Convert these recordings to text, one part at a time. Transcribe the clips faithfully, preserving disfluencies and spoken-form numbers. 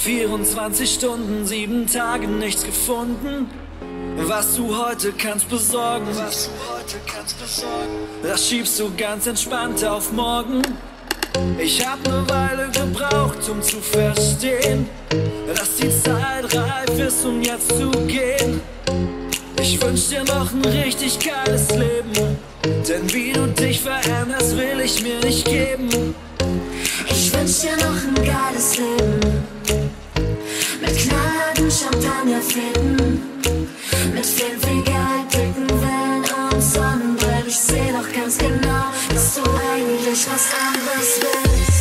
vierundzwanzig Stunden, sieben Tage, nichts gefunden. Was du heute kannst besorgen, was du heute kannst besorgen, das schiebst du ganz entspannt auf morgen. Ich hab ne Weile gebraucht, um zu verstehen, dass die Zeit reif ist, um jetzt zu gehen. Ich wünsch dir noch ein richtig geiles Leben, denn wie du dich veränderst, will ich mir nicht geben. Ich wünsch dir noch ein geiles Leben, mit knallharten Champagnerfäden, mit viel, viel Geld, dicken Wellen und Sonnenbrillen. Ich seh doch ganz genau, dass du eigentlich was anderes willst.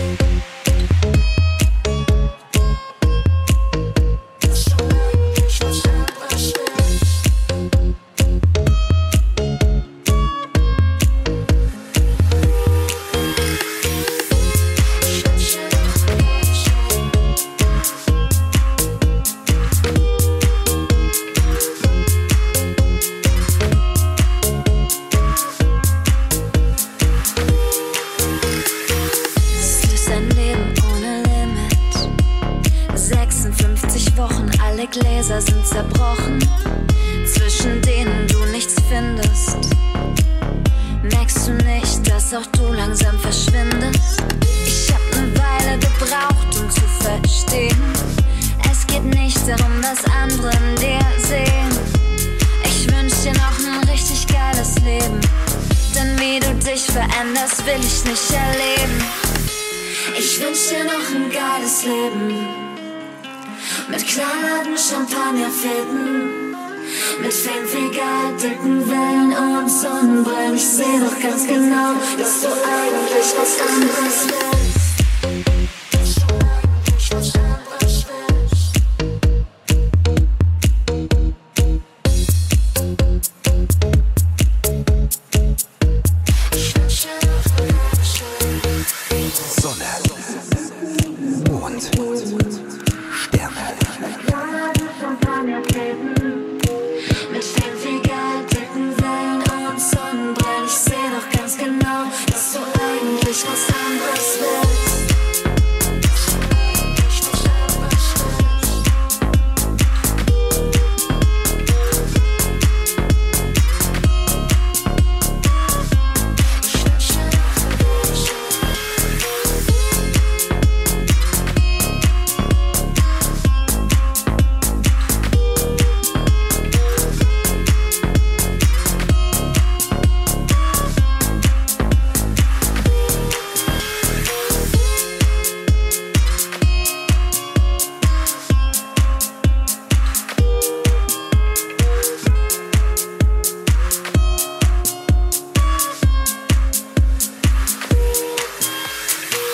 Gläser sind zerbrochen, zwischen denen du nichts findest. Merkst du nicht, dass auch du langsam verschwindest? Ich hab ne Weile gebraucht, um zu verstehen, es geht nicht darum, was andere in dir sehen. Ich wünsch dir noch ein richtig geiles Leben, denn wie du dich veränderst, will ich nicht erleben. Ich wünsch dir noch ein geiles Leben, mit knallharten Champagnerfäden, mit viel, viel Geld, dicken Wellen und Sonnenbrillen. Ich seh doch ganz genau, dass du eigentlich was anderes willst. Dass du eigentlich was anderes willst. Ich wünsch dir noch ein geiles Leben. Sonne, Mond,